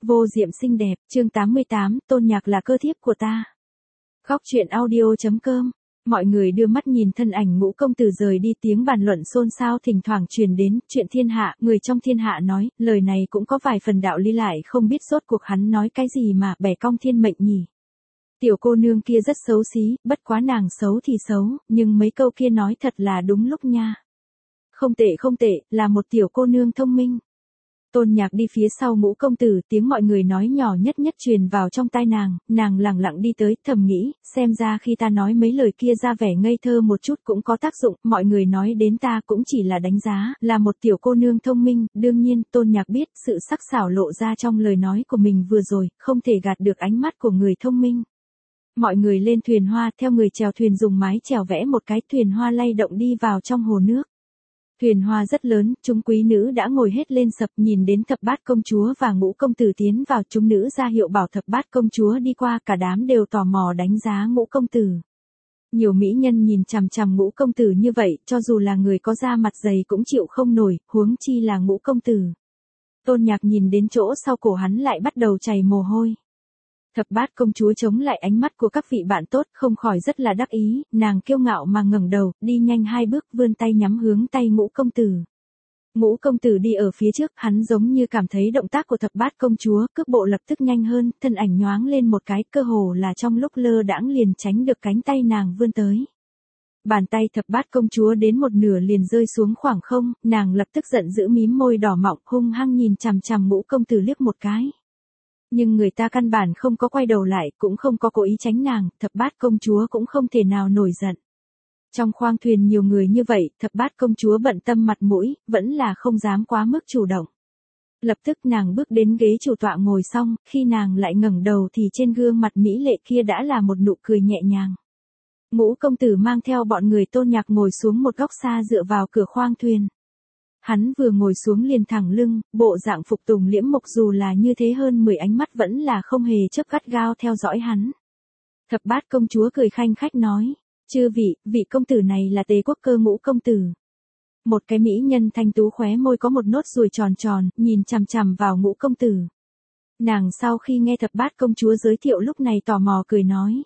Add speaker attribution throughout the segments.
Speaker 1: Vô diệm xinh đẹp, chương 88, Tôn Nhạc là cơ thiếp của ta. Góc truyện audio.com. Mọi người đưa mắt nhìn thân ảnh Ngũ công tử rời đi, tiếng bàn luận xôn xao thỉnh thoảng truyền đến, chuyện thiên hạ, người trong thiên hạ nói, lời này cũng có vài phần đạo lý, lại không biết rốt cuộc hắn nói cái gì mà bẻ cong thiên mệnh nhỉ. Tiểu cô nương kia rất xấu xí, bất quá nàng xấu thì xấu, nhưng mấy câu kia nói thật là đúng lúc nha. Không tệ, là một tiểu cô nương thông minh. Tôn Nhạc đi phía sau Ngũ công tử, tiếng mọi người nói nhỏ nhất truyền vào trong tai nàng lẳng lặng đi tới, thầm nghĩ, xem ra khi ta nói mấy lời kia ra vẻ ngây thơ một chút cũng có tác dụng, mọi người nói đến ta cũng chỉ là đánh giá, là một tiểu cô nương thông minh, đương nhiên, Tôn Nhạc biết, sự sắc sảo lộ ra trong lời nói của mình vừa rồi, không thể gạt được ánh mắt của người thông minh. Mọi người lên thuyền hoa, theo người chèo thuyền dùng mái chèo vẽ một cái, thuyền hoa lay động đi vào trong hồ nước. Thuyền hoa rất lớn, chúng quý nữ đã ngồi hết lên sập, nhìn đến Thập Bát công chúa và Ngũ công tử tiến vào, chúng nữ ra hiệu bảo Thập Bát công chúa đi qua, cả đám đều tò mò đánh giá Ngũ công tử. Nhiều mỹ nhân nhìn chằm chằm Ngũ công tử như vậy, cho dù là người có da mặt dày cũng chịu không nổi, huống chi là Ngũ công tử. Tôn Nhạc nhìn đến chỗ sau cổ hắn lại bắt đầu chảy mồ hôi. Thập Bát công chúa chống lại ánh mắt của các vị bạn tốt, không khỏi rất là đắc ý, nàng kiêu ngạo mà ngẩng đầu, đi nhanh 2 bước, vươn tay nhắm hướng tay Ngũ công tử. Ngũ công tử đi ở phía trước, hắn giống như cảm thấy động tác của Thập Bát công chúa, cước bộ lập tức nhanh hơn, thân ảnh nhoáng lên một cái, cơ hồ là trong lúc lơ đãng liền tránh được cánh tay nàng vươn tới. Bàn tay Thập Bát công chúa đến một nửa liền rơi xuống khoảng không, nàng lập tức giận dữ mím môi đỏ mọng, hung hăng nhìn chằm chằm Ngũ công tử liếc một cái. Nhưng người ta căn bản không có quay đầu lại, cũng không có cố ý tránh nàng, Thập Bát công chúa cũng không thể nào nổi giận. Trong khoang thuyền nhiều người như vậy, Thập Bát công chúa bận tâm mặt mũi, vẫn là không dám quá mức chủ động. Lập tức nàng bước đến ghế chủ tọa ngồi xong, khi nàng lại ngẩng đầu thì trên gương mặt mỹ lệ kia đã là một nụ cười nhẹ nhàng. Ngũ công tử mang theo bọn người Tôn Nhạc ngồi xuống một góc xa dựa vào cửa khoang thuyền. Hắn vừa ngồi xuống liền thẳng lưng, bộ dạng phục tùng liễm mục, dù là như thế hơn 10 ánh mắt vẫn là không hề chớp gắt gao theo dõi hắn. Thập Bát công chúa cười khanh khách nói, chư vị công tử này là Tế Quốc cơ Ngũ công tử. Một cái mỹ nhân thanh tú khóe môi có một nốt ruồi tròn tròn, nhìn chằm chằm vào Ngũ công tử. Nàng sau khi nghe Thập Bát công chúa giới thiệu lúc này tò mò cười nói.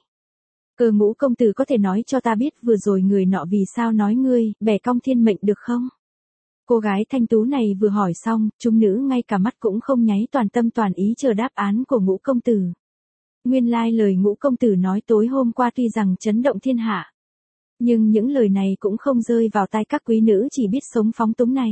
Speaker 1: Cơ Ngũ công tử có thể nói cho ta biết vừa rồi người nọ vì sao nói ngươi, bẻ cong thiên mệnh được không? Cô gái thanh tú này vừa hỏi xong, chúng nữ ngay cả mắt cũng không nháy, toàn tâm toàn ý chờ đáp án của Ngũ công tử. Nguyên lai lời Ngũ công tử nói tối hôm qua tuy rằng chấn động thiên hạ, nhưng những lời này cũng không rơi vào tai các quý nữ chỉ biết sống phóng túng này.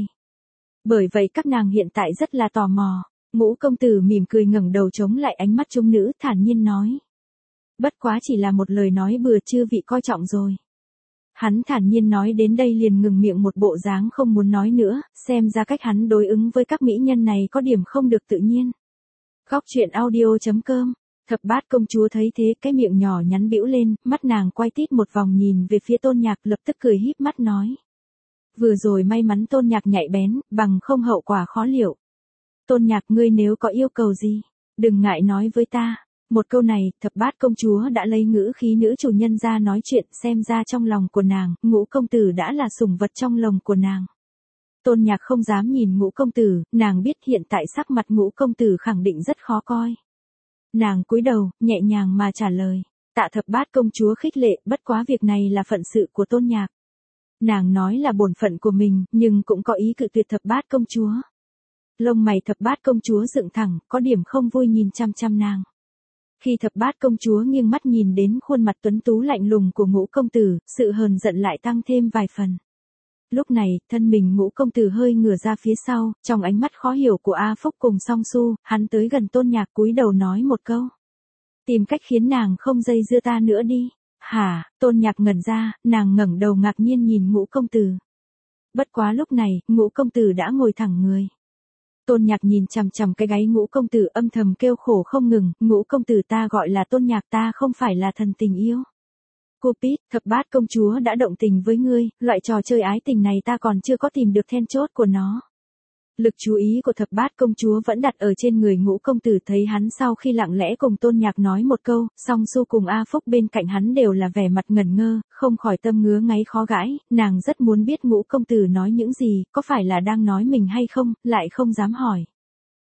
Speaker 1: Bởi vậy các nàng hiện tại rất là tò mò. Ngũ công tử mỉm cười ngẩng đầu chống lại ánh mắt chúng nữ, thản nhiên nói. Bất quá chỉ là một lời nói bừa, chư vị coi trọng rồi. Hắn thản nhiên nói đến đây liền ngừng miệng, một bộ dáng không muốn nói nữa, xem ra cách hắn đối ứng với các mỹ nhân này có điểm không được tự nhiên. Góc truyện audio.com. Thập Bát công chúa thấy thế, cái miệng nhỏ nhắn bĩu lên, mắt nàng quay tít một vòng nhìn về phía Tôn Nhạc, lập tức cười híp mắt nói. Vừa rồi may mắn Tôn Nhạc nhạy bén, bằng không hậu quả khó liệu. Tôn Nhạc, ngươi nếu có yêu cầu gì, đừng ngại nói với ta. Một câu này, Thập Bát công chúa đã lấy ngữ khí nữ chủ nhân ra nói chuyện, xem ra trong lòng của nàng, Ngũ công tử đã là sủng vật trong lòng của nàng. Tôn Nhạc không dám nhìn Ngũ công tử, nàng biết hiện tại sắc mặt Ngũ công tử khẳng định rất khó coi. Nàng cúi đầu, nhẹ nhàng mà trả lời, tạ Thập Bát công chúa khích lệ, bất quá việc này là phận sự của Tôn Nhạc. Nàng nói là bổn phận của mình, nhưng cũng có ý cự tuyệt Thập Bát công chúa. Lông mày Thập Bát công chúa dựng thẳng, có điểm không vui nhìn chăm chăm nàng. Khi Thập Bát công chúa nghiêng mắt nhìn đến khuôn mặt tuấn tú lạnh lùng của Ngũ công tử, sự hờn giận lại tăng thêm vài phần. Lúc này, thân mình Ngũ công tử hơi ngửa ra phía sau, trong ánh mắt khó hiểu của A Phúc cùng Song Su, hắn tới gần Tôn Nhạc cúi đầu nói một câu. Tìm cách khiến nàng không dây dưa ta nữa đi. Hả? Tôn Nhạc ngẩn ra, nàng ngẩng đầu ngạc nhiên nhìn Ngũ công tử. Bất quá lúc này, Ngũ công tử đã ngồi thẳng người. Tôn Nhạc nhìn chằm chằm cái gáy Ngũ công tử, âm thầm kêu khổ không ngừng, Ngũ công tử, ta gọi là Tôn Nhạc, ta không phải là thần tình yêu. Cupid, Thập Bát công chúa đã động tình với ngươi, loại trò chơi ái tình này ta còn chưa có tìm được then chốt của nó. Lực chú ý của Thập Bát công chúa vẫn đặt ở trên người Ngũ công tử, thấy hắn sau khi lặng lẽ cùng Tôn Nhạc nói một câu, Song Su cùng A Phúc bên cạnh hắn đều là vẻ mặt ngẩn ngơ, không khỏi tâm ngứa ngáy khó gãi, nàng rất muốn biết Ngũ công tử nói những gì, có phải là đang nói mình hay không, lại không dám hỏi.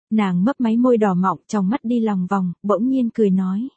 Speaker 1: Nàng mấp máy môi đỏ mọng, trong mắt đi lòng vòng, bỗng nhiên cười nói.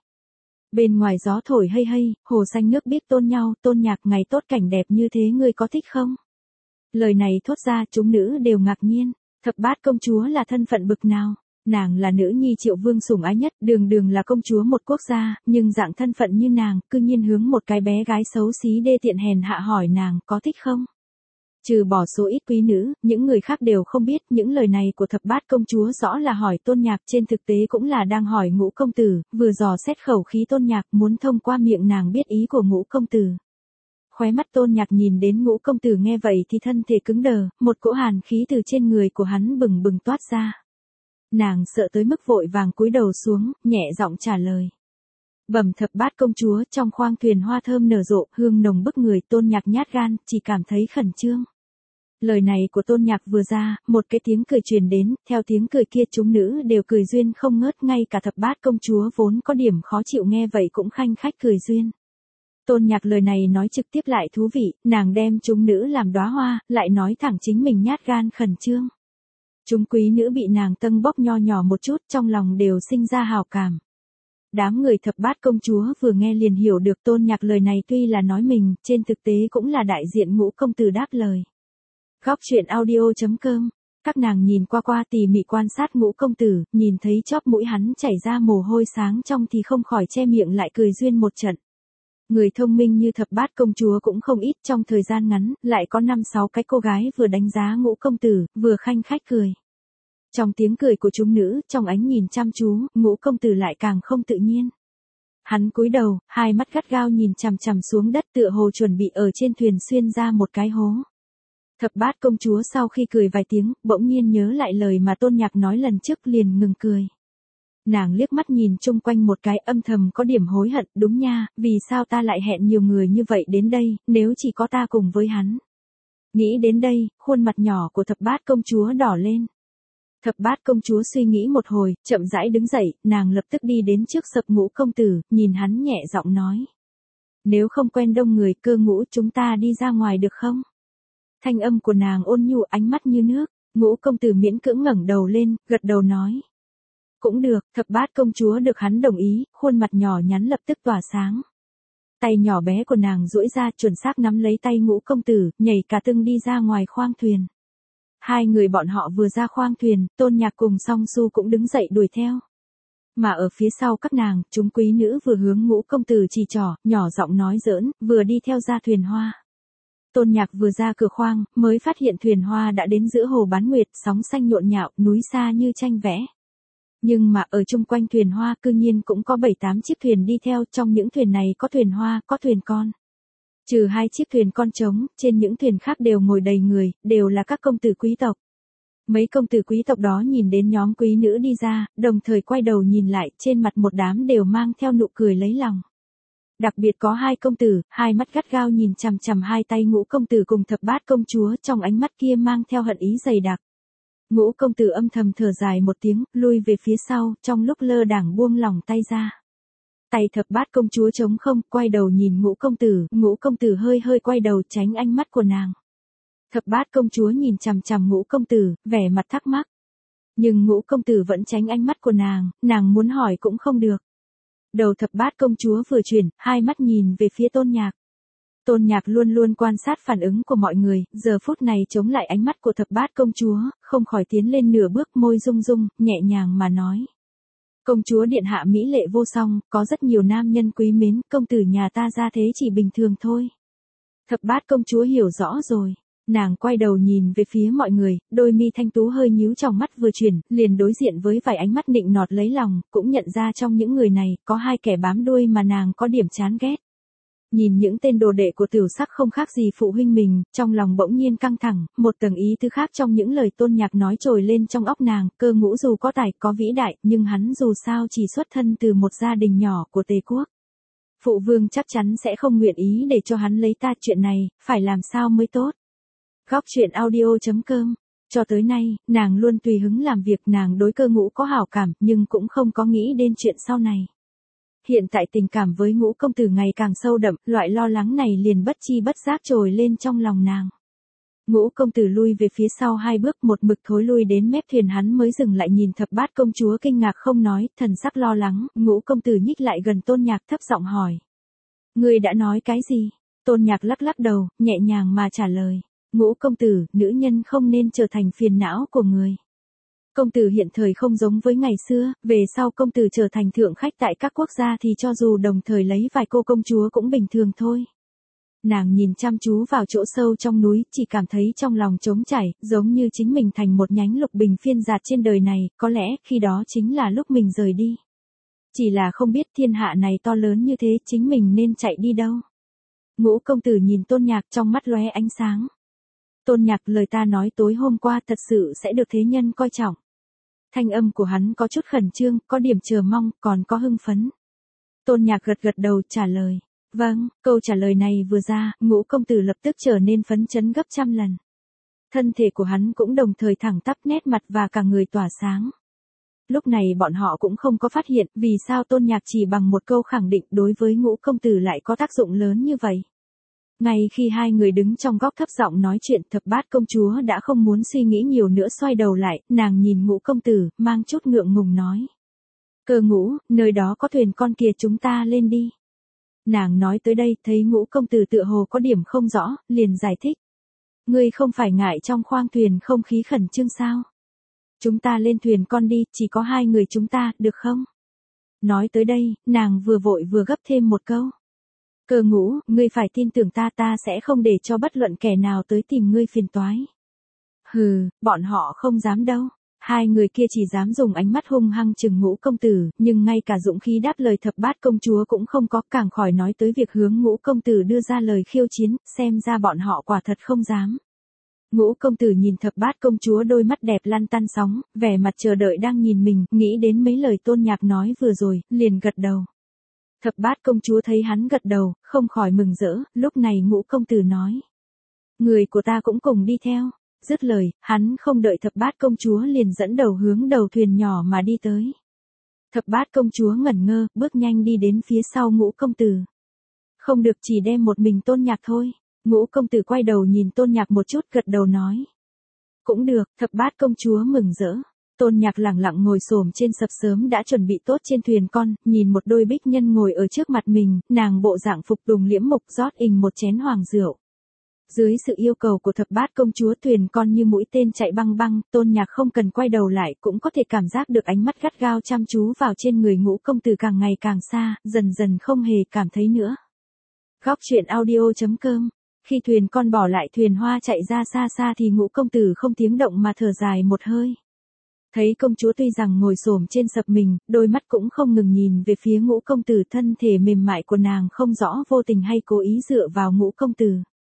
Speaker 1: Bên ngoài gió thổi hây hây, hồ xanh nước biếc tôn nhau, Tôn Nhạc ngày tốt cảnh đẹp như thế ngươi có thích không? Lời này thốt ra chúng nữ đều ngạc nhiên, Thập Bát công chúa là thân phận bực nào? Nàng là nữ nhi Triệu Vương sủng ái nhất, đường đường là công chúa một quốc gia, nhưng dạng thân phận như nàng, cư nhiên hướng một cái bé gái xấu xí đê tiện hèn hạ hỏi nàng có thích không? Trừ bỏ số ít quý nữ, những người khác đều không biết, những lời này của Thập Bát công chúa rõ là hỏi Tôn Nhạc, trên thực tế cũng là đang hỏi Ngũ công tử, vừa dò xét khẩu khí Tôn Nhạc, muốn thông qua miệng nàng biết ý của Ngũ công tử. Khóe mắt Tôn Nhạc nhìn đến Ngũ công tử nghe vậy thì thân thể cứng đờ, một cỗ hàn khí từ trên người của hắn bừng bừng toát ra. Nàng sợ tới mức vội vàng cúi đầu xuống, nhẹ giọng trả lời. Bẩm Thập Bát công chúa, trong khoang thuyền hoa thơm nở rộ, hương nồng bức người, Tôn Nhạc nhát gan, chỉ cảm thấy khẩn trương. Lời này của Tôn Nhạc vừa ra, một cái tiếng cười truyền đến, theo tiếng cười kia chúng nữ đều cười duyên không ngớt, ngay cả Thập Bát công chúa vốn có điểm khó chịu nghe vậy cũng khanh khách cười duyên. Tôn Nhạc lời này nói trực tiếp lại thú vị, nàng đem chúng nữ làm đóa hoa, lại nói thẳng chính mình nhát gan khẩn trương. Chúng quý nữ bị nàng tâng bốc nho nhỏ một chút, trong lòng đều sinh ra hào cảm. Đám người Thập Bát công chúa vừa nghe liền hiểu được Tôn Nhạc lời này tuy là nói mình, trên thực tế cũng là đại diện Ngũ công tử đáp lời. Góc truyện audio.com. Các nàng nhìn qua tỉ mỉ quan sát Ngũ công tử, nhìn thấy chóp mũi hắn chảy ra mồ hôi sáng trong thì không khỏi che miệng lại cười duyên một trận. Người thông minh như Thập Bát công chúa cũng không ít, trong thời gian ngắn, lại có 5-6 cái cô gái vừa đánh giá Ngũ công tử, vừa khanh khách cười. Trong tiếng cười của chúng nữ, trong ánh nhìn chăm chú, Ngũ công tử lại càng không tự nhiên. Hắn cúi đầu, hai mắt gắt gao nhìn chằm chằm xuống đất tựa hồ chuẩn bị ở trên thuyền xuyên ra một cái hố. Thập Bát công chúa sau khi cười vài tiếng, bỗng nhiên nhớ lại lời mà Tôn Nhạc nói lần trước liền ngừng cười. Nàng liếc mắt nhìn chung quanh một cái âm thầm có điểm hối hận, đúng nha, vì sao ta lại hẹn nhiều người như vậy đến đây, nếu chỉ có ta cùng với hắn. Nghĩ đến đây, khuôn mặt nhỏ của Thập Bát công chúa đỏ lên. Thập Bát công chúa suy nghĩ một hồi, chậm rãi đứng dậy, nàng lập tức đi đến trước sập Ngũ công tử, nhìn hắn nhẹ giọng nói. Nếu không quen đông người, Cơ Ngũ, chúng ta đi ra ngoài được không? Thanh âm của nàng ôn nhu, ánh mắt như nước. Ngũ công tử miễn cưỡng ngẩng đầu lên, gật đầu nói. Cũng được, Thập Bát công chúa được hắn đồng ý, khuôn mặt nhỏ nhắn lập tức tỏa sáng. Tay nhỏ bé của nàng duỗi ra chuẩn xác nắm lấy tay Ngũ công tử, nhảy cả tưng đi ra ngoài khoang thuyền. Hai người bọn họ vừa ra khoang thuyền, Tôn Nhạc cùng Song Su cũng đứng dậy đuổi theo. Mà ở phía sau các nàng, chúng quý nữ vừa hướng Ngũ công tử chỉ trỏ, nhỏ giọng nói giỡn, vừa đi theo ra thuyền hoa. Tôn Nhạc vừa ra cửa khoang, mới phát hiện thuyền hoa đã đến giữa hồ Bán Nguyệt, sóng xanh nhộn nhạo, núi xa như tranh vẽ. Nhưng mà ở chung quanh thuyền hoa cư nhiên cũng có 7-8 chiếc thuyền đi theo, trong những thuyền này có thuyền hoa, có thuyền con. Trừ 2 chiếc thuyền con trống, trên những thuyền khác đều ngồi đầy người, đều là các công tử quý tộc. Mấy công tử quý tộc đó nhìn đến nhóm quý nữ đi ra, đồng thời quay đầu nhìn lại, trên mặt một đám đều mang theo nụ cười lấy lòng. Đặc biệt có 2 công tử, hai mắt gắt gao nhìn chằm chằm hai tay Ngũ công tử cùng Thập Bát công chúa, trong ánh mắt kia mang theo hận ý dày đặc. Ngũ công tử âm thầm thở dài một tiếng, lui về phía sau, trong lúc lơ đãng buông lỏng tay ra. Tay Thập Bát công chúa trống không, quay đầu nhìn Ngũ công tử hơi hơi quay đầu tránh ánh mắt của nàng. Thập Bát công chúa nhìn chằm chằm Ngũ công tử, vẻ mặt thắc mắc. Nhưng Ngũ công tử vẫn tránh ánh mắt của nàng muốn hỏi cũng không được. Đầu Thập Bát công chúa vừa chuyển, hai mắt nhìn về phía Tôn Nhạc. Tôn Nhạc luôn luôn quan sát phản ứng của mọi người, giờ phút này chống lại ánh mắt của Thập Bát công chúa, không khỏi tiến lên nửa bước, môi rung rung, nhẹ nhàng mà nói. Công chúa điện hạ mỹ lệ vô song, có rất nhiều nam nhân quý mến, công tử nhà ta ra thế chỉ bình thường thôi. Thập Bát công chúa hiểu rõ rồi. Nàng quay đầu nhìn về phía mọi người, đôi mi thanh tú hơi nhíu, trong mắt vừa chuyển, liền đối diện với vài ánh mắt nịnh nọt lấy lòng, cũng nhận ra trong những người này, có 2 kẻ bám đuôi mà nàng có điểm chán ghét. Nhìn những tên đồ đệ của Tiểu Sắc không khác gì phụ huynh mình, trong lòng bỗng nhiên căng thẳng, một tầng ý tứ khác trong những lời Tôn Nhạc nói trồi lên trong óc nàng, Cơ Ngũ dù có tài, có vĩ đại, nhưng hắn dù sao chỉ xuất thân từ một gia đình nhỏ của Tề quốc. Phụ vương chắc chắn sẽ không nguyện ý để cho hắn lấy ta, chuyện này, phải làm sao mới tốt. Góc truyện audio.com. Cho tới nay, nàng luôn tùy hứng làm việc, nàng đối Cơ Ngũ có hảo cảm, nhưng cũng không có nghĩ đến chuyện sau này. Hiện tại tình cảm với Ngũ công tử ngày càng sâu đậm, loại lo lắng này liền bất chi bất giác trồi lên trong lòng nàng. Ngũ công tử lui về phía sau 2 bước, một mực thối lui đến mép thuyền, hắn mới dừng lại nhìn thập bát công chúa kinh ngạc không nói, thần sắc lo lắng. Ngũ công tử nhích lại gần Tôn Nhạc thấp giọng hỏi. Ngươi đã nói cái gì? Tôn Nhạc lắc lắc đầu, nhẹ nhàng mà trả lời. Ngũ công tử, nữ nhân không nên trở thành phiền não của người. Công tử hiện thời không giống với ngày xưa, về sau công tử trở thành thượng khách tại các quốc gia thì cho dù đồng thời lấy vài cô công chúa cũng bình thường thôi. Nàng nhìn chăm chú vào chỗ sâu trong núi, chỉ cảm thấy trong lòng trống trải, giống như chính mình thành một nhánh lục bình phiên dạt trên đời này, có lẽ khi đó chính là lúc mình rời đi. Chỉ là không biết thiên hạ này to lớn như thế, chính mình nên chạy đi đâu. Ngũ công tử nhìn Tôn Nhạc, trong mắt lóe ánh sáng. Tôn Nhạc, lời ta nói tối hôm qua thật sự sẽ được thế nhân coi trọng. Thanh âm của hắn có chút khẩn trương, có điểm chờ mong, còn có hưng phấn. Tôn Nhạc gật gật đầu trả lời. Vâng, câu trả lời này vừa ra, Ngũ công tử lập tức trở nên phấn chấn gấp trăm lần. Thân thể của hắn cũng đồng thời thẳng tắp, nét mặt và cả người tỏa sáng. Lúc này bọn họ cũng không có phát hiện vì sao Tôn Nhạc chỉ bằng một câu khẳng định đối với Ngũ công tử lại có tác dụng lớn như vậy. Ngay khi hai người đứng trong góc thấp giọng nói chuyện, thập bát công chúa đã không muốn suy nghĩ nhiều nữa, xoay đầu lại, nàng nhìn Ngũ công tử, mang chút ngượng ngùng nói. Cơ Ngũ, nơi đó có thuyền con kia, chúng ta lên đi. Nàng nói tới đây, thấy Ngũ công tử tựa hồ có điểm không rõ, liền giải thích. Ngươi không phải ngại trong khoang thuyền không khí khẩn trương sao? Chúng ta lên thuyền con đi, chỉ có 2 người chúng ta, được không? Nói tới đây, nàng vừa vội vừa gấp thêm một câu. Cơ Ngũ, ngươi phải tin tưởng ta, ta sẽ không để cho bất luận kẻ nào tới tìm ngươi phiền toái. Hừ, bọn họ không dám đâu. 2 người kia chỉ dám dùng ánh mắt hung hăng chừng Ngũ công tử, nhưng ngay cả dũng khí đáp lời thập bát công chúa cũng không có, càng khỏi nói tới việc hướng Ngũ công tử đưa ra lời khiêu chiến, xem ra bọn họ quả thật không dám. Ngũ công tử nhìn thập bát công chúa, đôi mắt đẹp lăn tăn sóng, vẻ mặt chờ đợi đang nhìn mình, nghĩ đến mấy lời Tôn Nhạc nói vừa rồi, liền gật đầu. Thập bát công chúa thấy hắn gật đầu, không khỏi mừng rỡ, lúc này Ngũ công tử nói. Người của ta cũng cùng đi theo. Dứt lời, hắn không đợi thập bát công chúa liền dẫn đầu hướng đầu thuyền nhỏ mà đi tới. Thập bát công chúa ngẩn ngơ, bước nhanh đi đến phía sau Ngũ công tử. Không được, chỉ đem một mình Tôn Nhạc thôi. Ngũ công tử quay đầu nhìn Tôn Nhạc một chút, gật đầu nói. Cũng được, thập bát công chúa mừng rỡ. Tôn Nhạc lẳng lặng ngồi xổm trên sập sớm đã chuẩn bị tốt trên thuyền con, nhìn một đôi bích nhân ngồi ở trước mặt mình, nàng bộ dạng phục tùng liễm mục, rót ình một chén hoàng rượu. Dưới sự yêu cầu của thập bát công chúa, thuyền con như mũi tên chạy băng băng, Tôn Nhạc không cần quay đầu lại cũng có thể cảm giác được ánh mắt gắt gao chăm chú vào trên người Ngũ công tử càng ngày càng xa, dần dần không hề cảm thấy nữa. Góc truyện audio.com. Khi thuyền con bỏ lại thuyền hoa chạy ra xa xa thì Ngũ công tử không tiếng động mà thở dài một hơi. Thấy công chúa tuy rằng ngồi xổm trên sập mình, đôi mắt cũng không ngừng nhìn về phía Ngũ công tử, thân thể mềm mại của nàng không rõ vô tình hay cố ý dựa vào Ngũ công tử.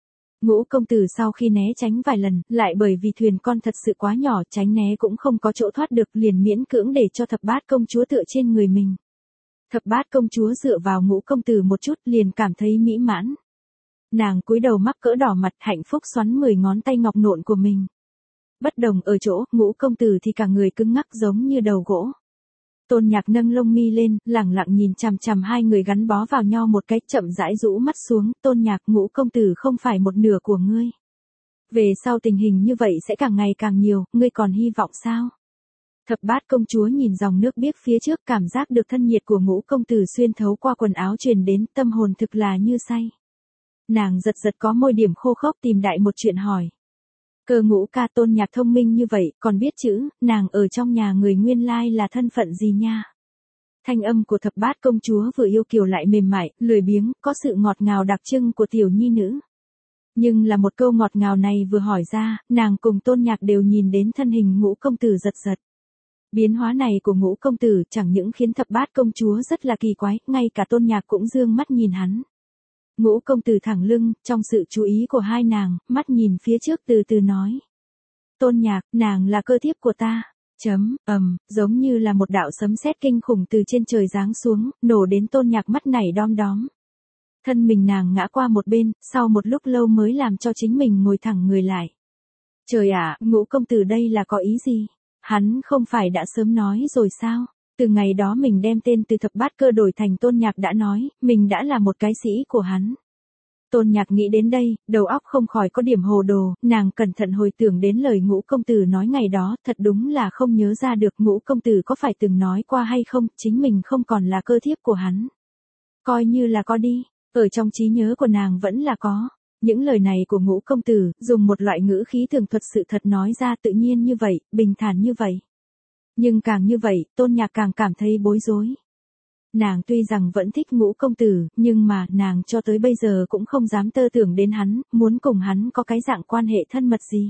Speaker 1: Ngũ công tử sau khi né tránh vài lần, lại bởi vì thuyền con thật sự quá nhỏ, tránh né cũng không có chỗ thoát được, liền miễn cưỡng để cho thập bát công chúa tựa trên người mình. Thập bát công chúa dựa vào Ngũ công tử một chút liền cảm thấy mỹ mãn. Nàng cúi đầu mắc cỡ đỏ mặt, hạnh phúc xoắn 10 ngón tay ngọc nộn của mình. Bất đồng ở chỗ, Ngũ công tử thì cả người cứng ngắc giống như đầu gỗ. Tôn Nhạc nâng lông mi lên, lẳng lặng nhìn chằm chằm 2 người gắn bó vào nhau một cách, chậm rãi rũ mắt xuống. Tôn Nhạc, Ngũ công tử không phải một nửa của ngươi. Về sau tình hình như vậy sẽ càng ngày càng nhiều, ngươi còn hy vọng sao? Thập bát công chúa nhìn dòng nước biếc phía trước, cảm giác được thân nhiệt của Ngũ công tử xuyên thấu qua quần áo truyền đến, tâm hồn thực là như say. Nàng giật giật có môi điểm khô khốc, tìm đại một chuyện hỏi. Cơ Ngũ ca, Tôn Nhạc thông minh như vậy, còn biết chữ, nàng ở trong nhà người nguyên lai là thân phận gì nha? Thanh âm của thập bát công chúa vừa yêu kiều lại mềm mại, lười biếng, có sự ngọt ngào đặc trưng của tiểu nhi nữ. Nhưng là một câu ngọt ngào này vừa hỏi ra, nàng cùng Tôn Nhạc đều nhìn đến thân hình Ngũ công tử giật giật. Biến hóa này của Ngũ công tử chẳng những khiến thập bát công chúa rất là kỳ quái, ngay cả Tôn Nhạc cũng dương mắt nhìn hắn. Ngũ công tử thẳng lưng, trong sự chú ý của hai nàng, mắt nhìn phía trước từ từ nói. Tôn Nhạc, nàng là cơ thiếp của ta. Giống như là một đạo sấm sét kinh khủng từ trên trời giáng xuống, nổ đến Tôn Nhạc mắt nảy đom đóm. Thân mình nàng ngã qua một bên, sau một lúc lâu mới làm cho chính mình ngồi thẳng người lại. Trời ạ, Ngũ công tử đây là có ý gì? Hắn không phải đã sớm nói rồi sao? Từ ngày đó mình đem tên từ thập bát cơ đổi thành Tôn Nhạc đã nói, mình đã là một cái sĩ của hắn. Tôn Nhạc nghĩ đến đây, đầu óc không khỏi có điểm hồ đồ, nàng cẩn thận hồi tưởng đến lời Ngũ công tử nói ngày đó, thật đúng là không nhớ ra được Ngũ công tử có phải từng nói qua hay không, chính mình không còn là cơ thiếp của hắn. Coi như là có đi, ở trong trí nhớ của nàng vẫn là có. Những lời này của Ngũ công tử, dùng một loại ngữ khí tường thuật sự thật nói ra tự nhiên như vậy, bình thản như vậy. Nhưng càng như vậy, Tôn Nhạc càng cảm thấy bối rối. Nàng tuy rằng vẫn thích Ngũ công tử, nhưng mà nàng cho tới bây giờ cũng không dám tơ tưởng đến hắn, muốn cùng hắn có cái dạng quan hệ thân mật gì.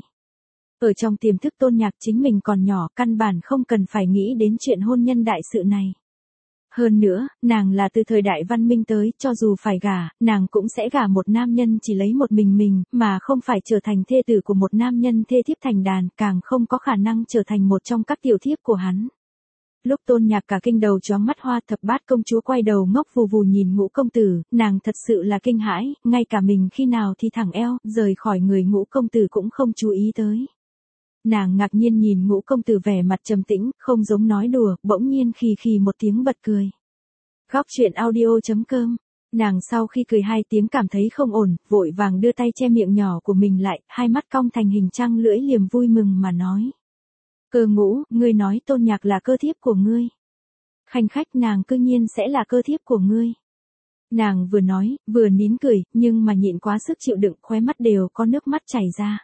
Speaker 1: Ở trong tiềm thức Tôn Nhạc chính mình còn nhỏ, căn bản không cần phải nghĩ đến chuyện hôn nhân đại sự này. Hơn nữa, nàng là từ thời đại văn minh tới, cho dù phải gả, nàng cũng sẽ gả một nam nhân chỉ lấy một mình, mà không phải trở thành thê tử của một nam nhân thê thiếp thành đàn, càng không có khả năng trở thành một trong các tiểu thiếp của hắn. Lúc Tôn Nhạc cả kinh đầu chóng mắt hoa, Thập Bát công chúa quay đầu ngốc vù vù nhìn Ngũ công tử, nàng thật sự là kinh hãi, ngay cả mình khi nào thì thẳng eo, rời khỏi người Ngũ công tử cũng không chú ý tới. Nàng ngạc nhiên nhìn Ngũ công tử vẻ mặt trầm tĩnh, không giống nói đùa, bỗng nhiên khì khì một tiếng bật cười. Góc truyện audio.com. Nàng sau khi cười hai tiếng cảm thấy không ổn, vội vàng đưa tay che miệng nhỏ của mình lại, hai mắt cong thành hình trăng lưỡi liềm vui mừng mà nói. Cơ Ngũ, ngươi nói Tôn Nhạc là cơ thiếp của ngươi. Khanh khách, nàng cư nhiên sẽ là cơ thiếp của ngươi. Nàng vừa nói, vừa nín cười, nhưng mà nhịn quá sức chịu đựng, khóe mắt đều có nước mắt chảy ra.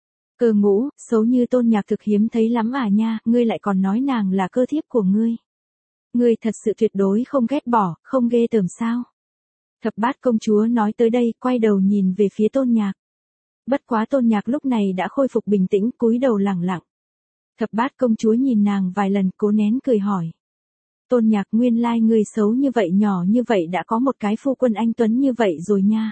Speaker 1: Cơ Ngũ, xấu như Tôn Nhạc thực hiếm thấy lắm à nha, ngươi lại còn nói nàng là cơ thiếp của ngươi. Ngươi thật sự tuyệt đối không ghét bỏ, không ghê tởm sao? Thập Bát công chúa nói tới đây, quay đầu nhìn về phía Tôn Nhạc. Bất quá Tôn Nhạc lúc này đã khôi phục bình tĩnh, cúi đầu lẳng lặng. Thập Bát công chúa nhìn nàng vài lần, cố nén cười hỏi. Tôn Nhạc, nguyên lai ngươi xấu như vậy, nhỏ như vậy đã có một cái phu quân anh tuấn như vậy rồi nha.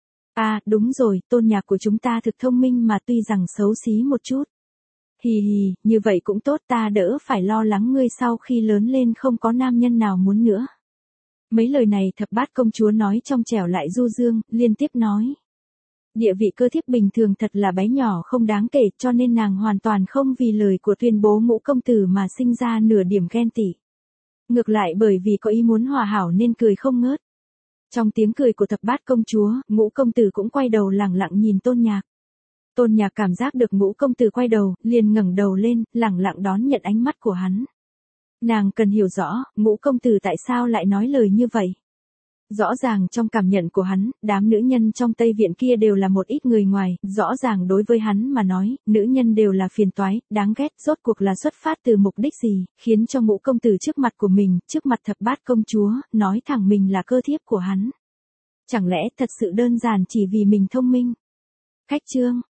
Speaker 1: À, đúng rồi, Tôn Nhạc của chúng ta thực thông minh mà tuy rằng xấu xí một chút. Hì hì, như vậy cũng tốt, ta đỡ phải lo lắng ngươi sau khi lớn lên không có nam nhân nào muốn nữa. Mấy lời này Thập Bát công chúa nói trong trẻo lại du dương, liên tiếp nói. Địa vị cơ thiếp bình thường thật là bé nhỏ không đáng kể, cho nên nàng hoàn toàn không vì lời của tuyên bố Ngũ công tử mà sinh ra nửa điểm ghen tị. Ngược lại bởi vì có ý muốn hòa hảo nên cười không ngớt. Trong tiếng cười của Thập Bát công chúa, Ngũ công tử cũng quay đầu lẳng lặng nhìn Tôn Nhạc. Tôn Nhạc cảm giác được Ngũ công tử quay đầu, liền ngẩng đầu lên, lẳng lặng đón nhận ánh mắt của hắn. Nàng cần hiểu rõ, Ngũ công tử tại sao lại nói lời như vậy. Rõ ràng trong cảm nhận của hắn, đám nữ nhân trong Tây Viện kia đều là một ít người ngoài, rõ ràng đối với hắn mà nói, nữ nhân đều là phiền toái, đáng ghét, rốt cuộc là xuất phát từ mục đích gì, khiến cho Ngũ công tử trước mặt của mình, trước mặt Thập Bát công chúa, nói thẳng mình là cơ thiếp của hắn. Chẳng lẽ thật sự đơn giản chỉ vì mình thông minh? Khách chương